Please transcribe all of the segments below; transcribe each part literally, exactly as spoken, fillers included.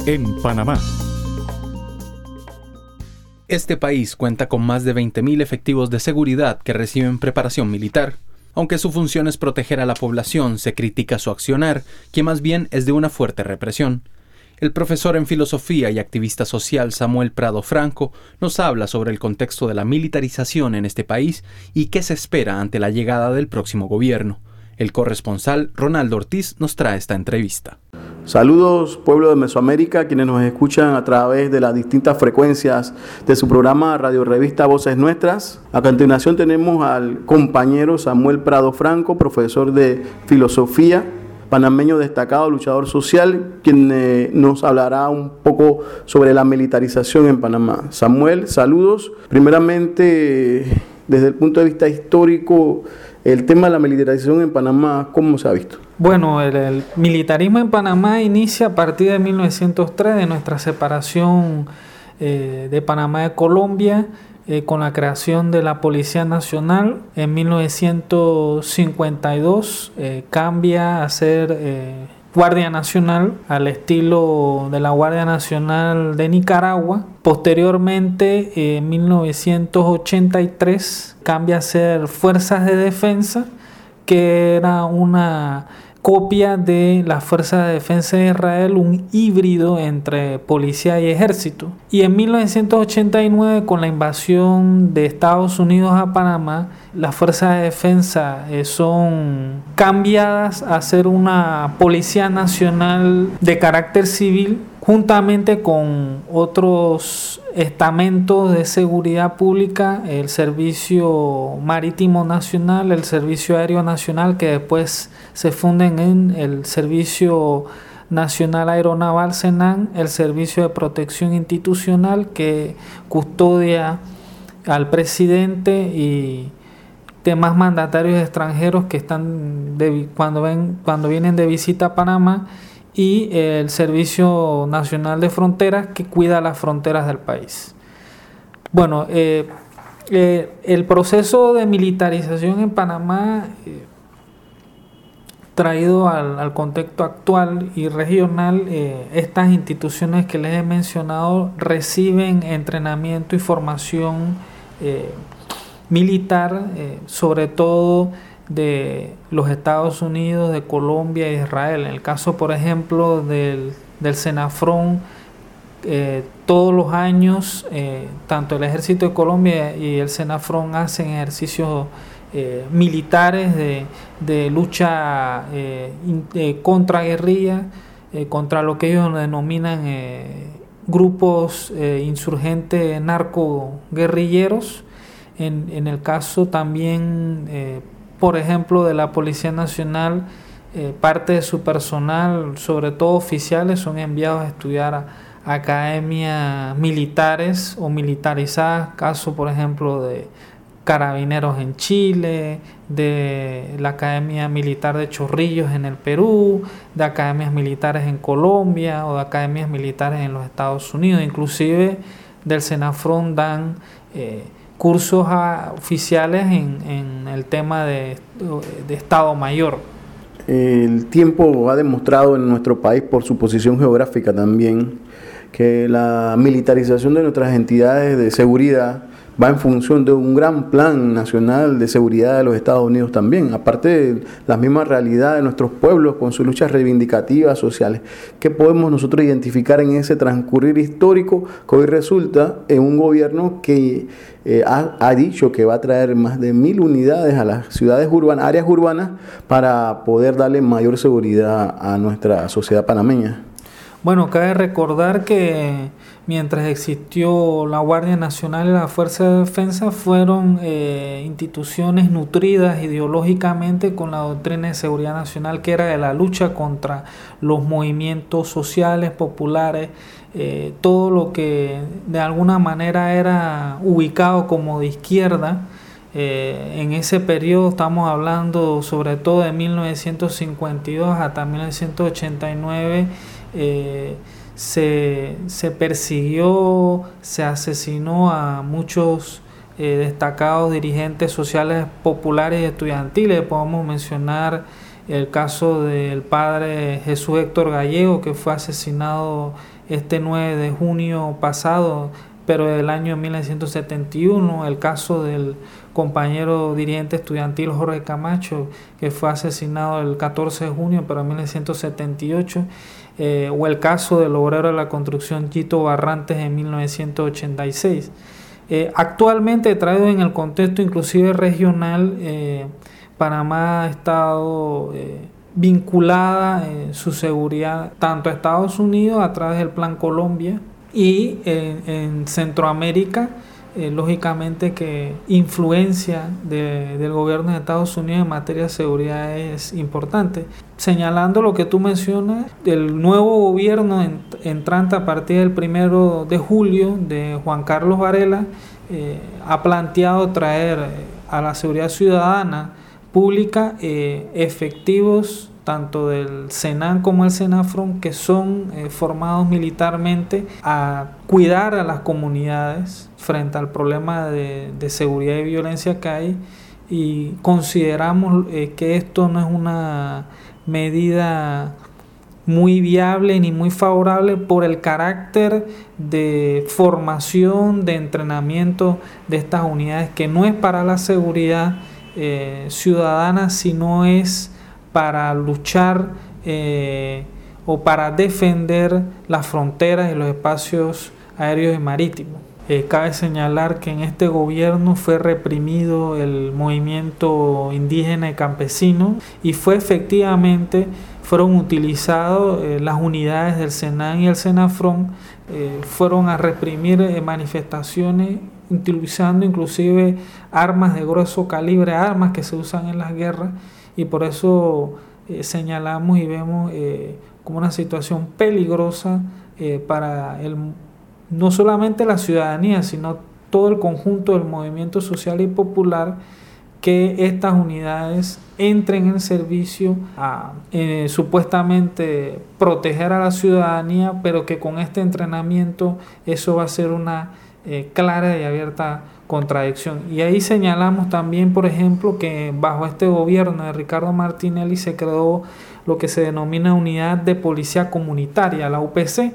en Panamá. Este país cuenta con más de veinte mil efectivos de seguridad que reciben preparación militar. Aunque su función es proteger a la población, se critica su accionar, que más bien es de una fuerte represión. El profesor en filosofía y activista social Samuel Prado Franco nos habla sobre el contexto de la militarización en este país y qué se espera ante la llegada del próximo gobierno. El corresponsal Ronaldo Ortiz nos trae esta entrevista. Saludos, pueblo de Mesoamérica, quienes nos escuchan a través de las distintas frecuencias de su programa Radio Revista Voces Nuestras. A continuación tenemos al compañero Samuel Prado Franco, profesor de filosofía, panameño destacado, luchador social, quien eh, nos hablará un poco sobre la militarización en Panamá. Samuel, saludos. Primeramente, desde el punto de vista histórico, el tema de la militarización en Panamá, ¿cómo se ha visto? Bueno, el, el militarismo en Panamá inicia a partir de mil novecientos tres, de nuestra separación eh, de Panamá de Colombia, eh, con la creación de la Policía Nacional. En mil novecientos cincuenta y dos eh, cambia a ser eh, Guardia Nacional, al estilo de la Guardia Nacional de Nicaragua. Posteriormente, eh, en mil novecientos ochenta y tres, cambia a ser Fuerzas de Defensa, que era una copia de las Fuerzas de Defensa de Israel, un híbrido entre policía y ejército. Y en mil novecientos ochenta y nueve, con la invasión de Estados Unidos a Panamá, las Fuerzas de Defensa eh, son cambiadas a ser una Policía Nacional de carácter civil, juntamente con otros estamentos de seguridad pública, el Servicio Marítimo Nacional, el Servicio Aéreo Nacional, que después se funden en el Servicio Nacional Aeronaval SENAN, el Servicio de Protección Institucional, que custodia al presidente y demás mandatarios extranjeros que están de, cuando, ven, cuando vienen de visita a Panamá, y el Servicio Nacional de Fronteras, que cuida las fronteras del país. Bueno, eh, eh, el proceso de militarización en Panamá, eh, traído al, al contexto actual y regional, eh, estas instituciones que les he mencionado reciben entrenamiento y formación eh, militar, eh, sobre todo de los Estados Unidos, de Colombia e Israel. En el caso, por ejemplo, del, del Senafrón, eh, todos los años, eh, tanto el Ejército de Colombia y el Senafrón hacen ejercicios eh, militares de, de lucha eh, eh, contra guerrilla, eh, contra lo que ellos denominan eh, grupos eh, insurgentes narco-guerrilleros. En, en el caso también, eh, por ejemplo, de la Policía Nacional, eh, parte de su personal, sobre todo oficiales, son enviados a estudiar a, a academias militares o militarizadas, caso por ejemplo de Carabineros en Chile, de la Academia Militar de Chorrillos en el Perú, de academias militares en Colombia o de academias militares en los Estados Unidos. Inclusive del Senafrón dan eh, cursos a oficiales en, en el tema de, de Estado Mayor. El tiempo ha demostrado en nuestro país, por su posición geográfica también, que la militarización de nuestras entidades de seguridad va en función de un gran plan nacional de seguridad de los Estados Unidos también, aparte de la misma realidad de nuestros pueblos con sus luchas reivindicativas sociales. ¿Qué podemos nosotros identificar en ese transcurrir histórico que hoy resulta en un gobierno que eh, ha, ha dicho que va a traer más de mil unidades a las ciudades urbanas, áreas urbanas, para poder darle mayor seguridad a nuestra sociedad panameña? Bueno, cabe recordar que mientras existió la Guardia Nacional y la Fuerza de Defensa, fueron eh, instituciones nutridas ideológicamente con la doctrina de seguridad nacional, que era de la lucha contra los movimientos sociales, populares, eh, todo lo que de alguna manera era ubicado como de izquierda. Eh, en ese periodo estamos hablando sobre todo de mil novecientos cincuenta y dos hasta mil novecientos ochenta y nueve. Eh, se, se persiguió, se asesinó a muchos eh, destacados dirigentes sociales, populares y estudiantiles. Podemos mencionar el caso del padre Jesús Héctor Gallego, que fue asesinado este nueve de junio pasado, pero del año mil novecientos setenta y uno, el caso del compañero dirigente estudiantil Jorge Camacho, que fue asesinado el catorce de junio, pero en mil novecientos setenta y ocho, eh, o el caso del obrero de la construcción Chito Barrantes en mil novecientos ochenta y seis. Eh, actualmente, traído en el contexto inclusive regional, eh, Panamá ha estado eh, vinculada en su seguridad tanto a Estados Unidos a través del Plan Colombia y en, en Centroamérica, eh, lógicamente que influencia de, del gobierno de Estados Unidos en materia de seguridad es importante. Señalando lo que tú mencionas, el nuevo gobierno entrante a partir del primero de julio de Juan Carlos Varela eh, ha planteado traer a la seguridad ciudadana pública eh, efectivos tanto del SENAN como el SENAFRON, que son eh, formados militarmente a cuidar a las comunidades frente al problema de, de seguridad y violencia que hay, y consideramos eh, que esto no es una medida muy viable ni muy favorable por el carácter de formación, de entrenamiento de estas unidades, que no es para la seguridad eh, ciudadana, sino es para luchar eh, o para defender las fronteras y los espacios aéreos y marítimos. Eh, cabe señalar que en este gobierno fue reprimido el movimiento indígena y campesino, y fue efectivamente, fueron utilizados eh, las unidades del SENAN y el SENAFRON, eh, fueron a reprimir eh, manifestaciones, utilizando inclusive armas de grueso calibre, armas que se usan en las guerras, y por eso eh, señalamos y vemos eh, como una situación peligrosa eh, para el, no solamente la ciudadanía, sino todo el conjunto del movimiento social y popular, que estas unidades entren en servicio a eh, supuestamente proteger a la ciudadanía, pero que con este entrenamiento eso va a ser una eh, clara y abierta contradicción. Y ahí señalamos también, por ejemplo, que bajo este gobierno de Ricardo Martinelli se creó lo que se denomina Unidad de Policía Comunitaria, la U P C,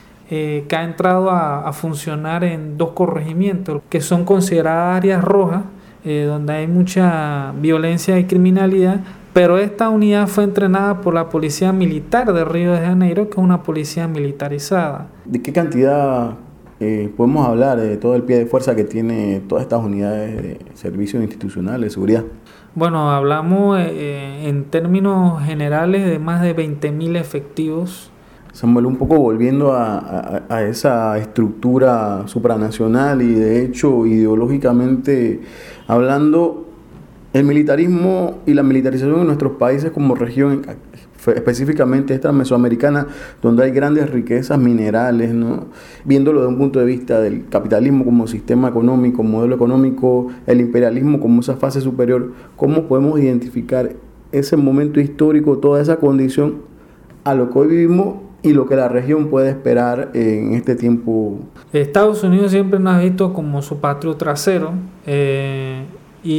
eh, que ha entrado a, a funcionar en dos corregimientos que son consideradas áreas rojas, eh, donde hay mucha violencia y criminalidad, pero esta unidad fue entrenada por la Policía Militar de Río de Janeiro, que es una policía militarizada. ¿De qué cantidad Eh, podemos hablar de todo el pie de fuerza que tiene todas estas unidades de servicios institucionales de seguridad? Bueno, hablamos eh, en términos generales de más de veinte mil efectivos. Samuel, un poco volviendo a, a, a esa estructura supranacional y de hecho ideológicamente hablando, el militarismo y la militarización en nuestros países como región, específicamente esta mesoamericana, donde hay grandes riquezas minerales, ¿no? Viéndolo desde un punto de vista del capitalismo como sistema económico, modelo económico, el imperialismo como esa fase superior, ¿cómo podemos identificar ese momento histórico, toda esa condición a lo que hoy vivimos y lo que la región puede esperar en este tiempo? Estados Unidos siempre nos ha visto como su patrio trasero, eh,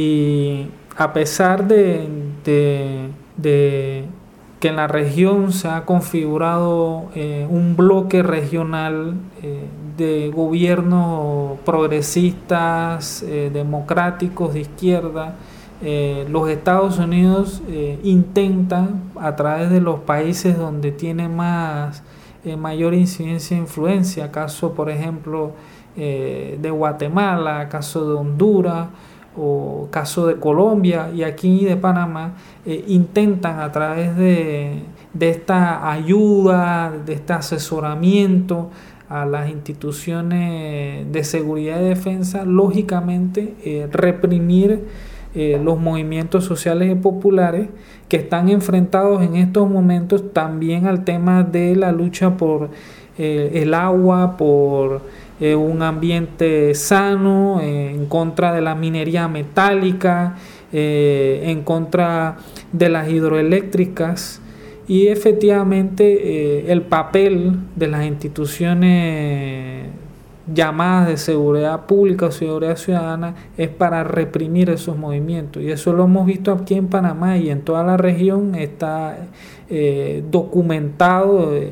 y a pesar de, de, de que en la región se ha configurado eh, un bloque regional eh, de gobiernos progresistas, eh, democráticos, de izquierda, eh, los Estados Unidos eh, intentan, a través de los países donde tiene más eh, mayor incidencia e influencia, caso por ejemplo eh, de Guatemala, caso de Honduras, o caso de Colombia y aquí de Panamá, eh, intentan a través de, de esta ayuda, de este asesoramiento a las instituciones de seguridad y defensa, lógicamente eh, reprimir eh, los movimientos sociales y populares que están enfrentados en estos momentos también al tema de la lucha por eh, el agua, por Eh, un ambiente sano, eh, en contra de la minería metálica, eh, en contra de las hidroeléctricas, y efectivamente eh, el papel de las instituciones llamadas de seguridad pública o seguridad ciudadana es para reprimir esos movimientos, y eso lo hemos visto aquí en Panamá y en toda la región está eh, documentado. eh,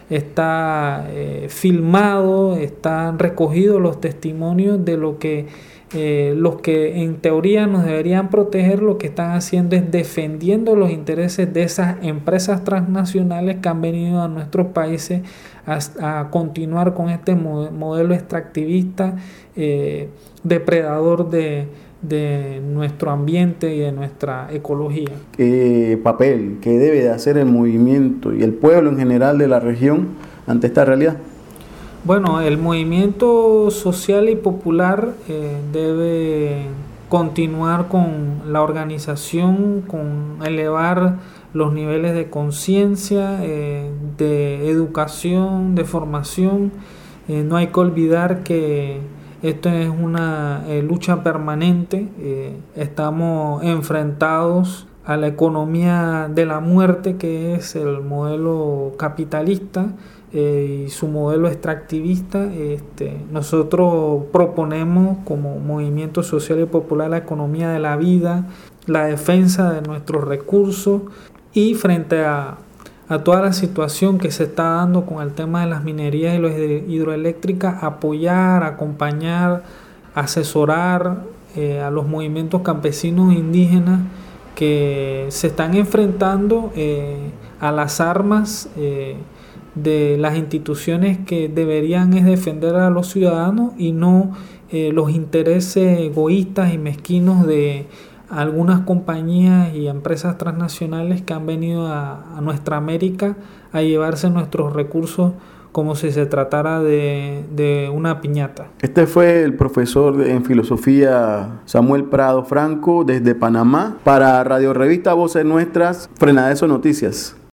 está eh, filmado, están recogidos los testimonios de lo que eh, los que en teoría nos deberían proteger, lo que están haciendo es defendiendo los intereses de esas empresas transnacionales que han venido a nuestros países a, a continuar con este modelo extractivista, eh, depredador de de nuestro ambiente y de nuestra ecología. ¿Qué papel, qué debe de hacer el movimiento y el pueblo en general de la región ante esta realidad? Bueno, el movimiento social y popular eh, debe continuar con la organización, con elevar los niveles de conciencia, eh, de educación, de formación. Eh, no hay que olvidar que esto es una eh, lucha permanente. Eh, estamos enfrentados a la economía de la muerte, que es el modelo capitalista eh, y su modelo extractivista. Este, nosotros proponemos como movimiento social y popular la economía de la vida, la defensa de nuestros recursos, y frente a a toda la situación que se está dando con el tema de las minerías y las hidroeléctricas, apoyar, acompañar, asesorar eh, a los movimientos campesinos indígenas que se están enfrentando eh, a las armas eh, de las instituciones que deberían es defender a los ciudadanos y no eh, los intereses egoístas y mezquinos de algunas compañías y empresas transnacionales que han venido a, a nuestra América a llevarse nuestros recursos como si se tratara de, de una piñata. Este fue el profesor en filosofía Samuel Prado Franco desde Panamá para Radio Revista Voces Nuestras, Frenadeso Noticias.